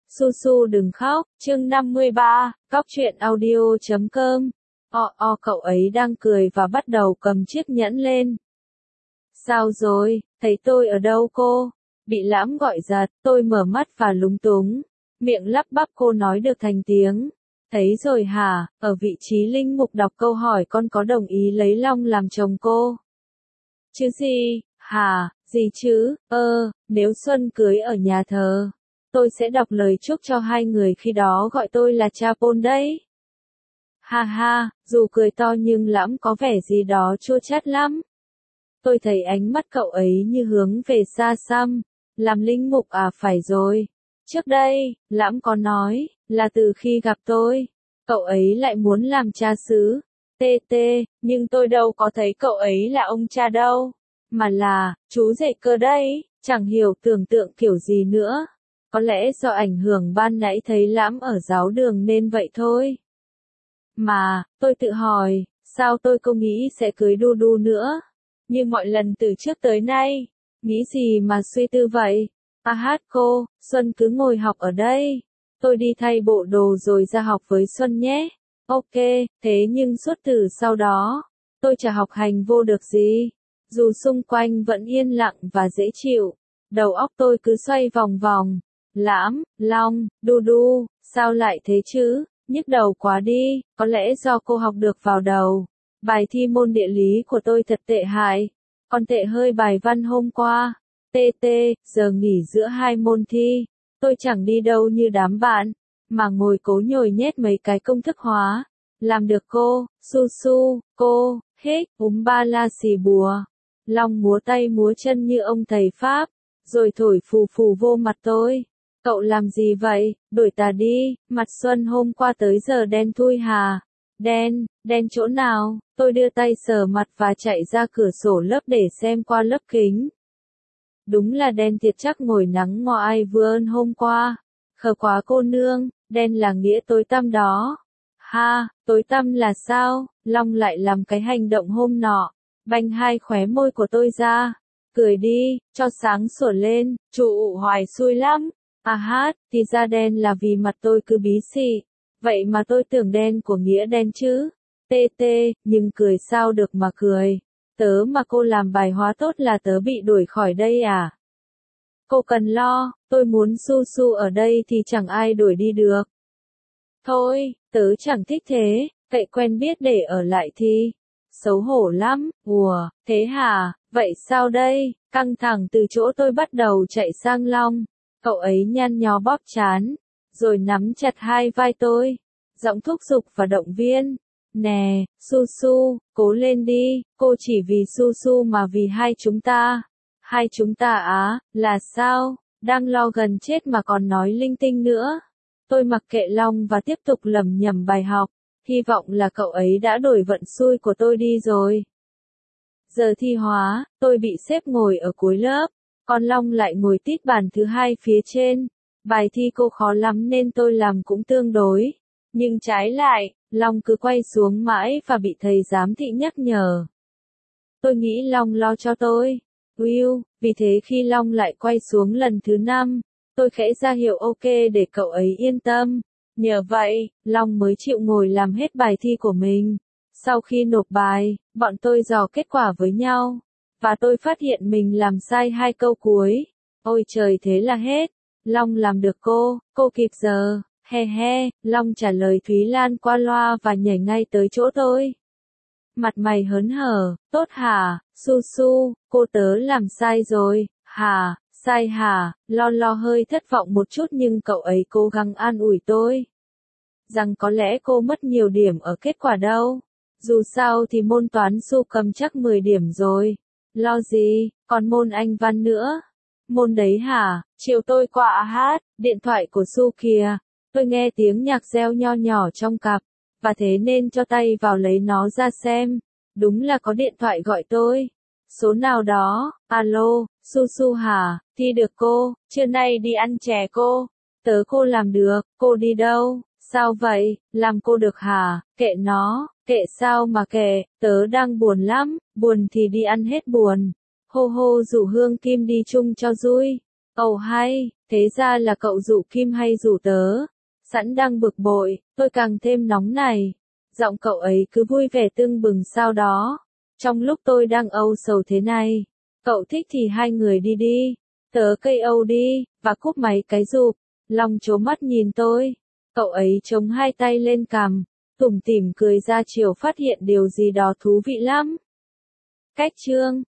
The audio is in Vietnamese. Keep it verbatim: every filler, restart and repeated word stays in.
Su Su đừng khóc, chương năm mươi ba, cóc truyện audio chấm com. O o cậu ấy đang cười và bắt đầu cầm chiếc nhẫn lên. Sao rồi, thấy tôi ở đâu cô? Bị Lãm gọi giật, tôi mở mắt và lúng túng. Miệng lắp bắp cô nói được thành tiếng. Thấy rồi hả, ở vị trí linh mục đọc câu hỏi con có đồng ý lấy Long làm chồng cô? Chứ gì, hả, gì chứ, ơ, nếu Xuân cưới ở nhà thờ. Tôi sẽ đọc lời chúc cho hai người khi đó gọi tôi là cha Pôn đấy. Ha ha, dù cười to nhưng Lãm có vẻ gì đó chua chát lắm. Tôi thấy ánh mắt cậu ấy như hướng về xa xăm. Làm linh mục à, phải rồi. Trước đây, Lãm có nói, là từ khi gặp tôi, cậu ấy lại muốn làm cha xứ. Tê tê, nhưng tôi đâu có thấy cậu ấy là ông cha đâu. Mà là, chú rể cơ đây, chẳng hiểu tưởng tượng kiểu gì nữa. Có lẽ do ảnh hưởng ban nãy thấy Lãm ở giáo đường nên vậy thôi. Mà, tôi tự hỏi, sao tôi không nghĩ sẽ cưới Đu Đu nữa? Như mọi lần từ trước tới nay. Nghĩ gì mà suy tư vậy? À hát cô, Xuân cứ ngồi học ở đây. Tôi đi thay bộ đồ rồi ra học với Xuân nhé. Ok, thế nhưng suốt từ sau đó, tôi chả học hành vô được gì. Dù xung quanh vẫn yên lặng và dễ chịu, đầu óc tôi cứ xoay vòng vòng. Lãm, Long, Đu Đu, sao lại thế chứ? Nhức đầu quá đi, có lẽ do cô học được vào đầu. Bài thi môn địa lý của tôi thật tệ hại, còn tệ hơi bài văn hôm qua. Tê tê, giờ nghỉ giữa hai môn thi, tôi chẳng đi đâu như đám bạn, mà ngồi cố nhồi nhét mấy cái công thức hóa. Làm được cô, Su Su, cô, hích, úm ba la xì bùa. Long múa tay múa chân như ông thầy Pháp, rồi thổi phù phù vô mặt tôi. Cậu làm gì vậy, đổi tà đi, mặt Xuân hôm qua tới giờ đen thui hà. Đen, đen chỗ nào? Tôi đưa tay sờ mặt và chạy ra cửa sổ lớp để xem qua lớp kính. Đúng là đen thiệt, chắc ngồi nắng ngoài vườn hôm qua. Khờ quá cô nương, đen là nghĩa tối tăm đó. Ha, tối tăm là sao? Long lại làm cái hành động hôm nọ, banh hai khóe môi của tôi ra. Cười đi, cho sáng sủa lên, trụ hoài xui lắm. À hát, thì ra đen là vì mặt tôi cứ bí xị. Vậy mà tôi tưởng đen của nghĩa đen chứ. Tê tê, nhưng cười sao được mà cười. Tớ mà cô làm bài hóa tốt là tớ bị đuổi khỏi đây à? Cô cần lo, tôi muốn Su Su ở đây thì chẳng ai đuổi đi được. Thôi, tớ chẳng thích thế, cậy quen biết để ở lại thì. Xấu hổ lắm, ùa, thế hả, vậy sao đây? Căng thẳng từ chỗ tôi bắt đầu chạy sang Long. Cậu ấy nhăn nhó bóp trán, rồi nắm chặt hai vai tôi, giọng thúc giục và động viên. Nè, Su Su, cố lên đi, cô chỉ vì Su Su mà vì hai chúng ta. Hai chúng ta á, là sao? Đang lo gần chết mà còn nói linh tinh nữa. Tôi mặc kệ Long và tiếp tục lẩm nhẩm bài học, hy vọng là cậu ấy đã đổi vận xui của tôi đi rồi. Giờ thi hóa, tôi bị xếp ngồi ở cuối lớp, còn Long lại ngồi tít bàn thứ hai phía trên. Bài thi cô khó lắm nên tôi làm cũng tương đối. Nhưng trái lại, Long cứ quay xuống mãi và bị thầy giám thị nhắc nhở. Tôi nghĩ Long lo cho tôi. Will, vì thế khi Long lại quay xuống lần thứ năm, tôi khẽ ra hiệu ok để cậu ấy yên tâm. Nhờ vậy, Long mới chịu ngồi làm hết bài thi của mình. Sau khi nộp bài, bọn tôi dò kết quả với nhau. Và tôi phát hiện mình làm sai hai câu cuối. Ôi trời, thế là hết. Long làm được cô, cô kịp giờ. He he, Long trả lời Thúy Lan qua loa và nhảy ngay tới chỗ tôi. Mặt mày hớn hở, tốt hả, Su Su, cô tớ làm sai rồi, hả, sai hả, lo lo hơi thất vọng một chút nhưng cậu ấy cố gắng an ủi tôi. Rằng có lẽ cô mất nhiều điểm ở kết quả đâu. Dù sao thì môn toán Su cầm chắc mười điểm rồi. Lo gì, còn môn Anh văn nữa. Môn đấy hả, chiều tôi qua hát, điện thoại của Su kìa. Tôi nghe tiếng nhạc reo nho nhỏ trong cặp, và thế nên cho tay vào lấy nó ra xem. Đúng là có điện thoại gọi tôi. Số nào đó, alo, Su Su hả, thi được cô, trưa nay đi ăn chè cô. Tớ cô làm được, cô đi đâu, sao vậy, làm cô được hả, kệ nó, kệ sao mà kệ, tớ đang buồn lắm, buồn thì đi ăn hết buồn. Hô hô rủ Hương Kim đi chung cho vui. Ồ hay, thế ra là cậu rủ Kim hay rủ tớ? Sẵn đang bực bội, tôi càng thêm nóng này. Giọng cậu ấy cứ vui vẻ tưng bừng sau đó. Trong lúc tôi đang âu sầu thế này, cậu thích thì hai người đi đi. Tớ cây âu đi, và cúp máy cái rụp. Long trố mắt nhìn tôi. Cậu ấy chống hai tay lên cằm, tủm tỉm cười ra chiều phát hiện điều gì đó thú vị lắm. Cách chương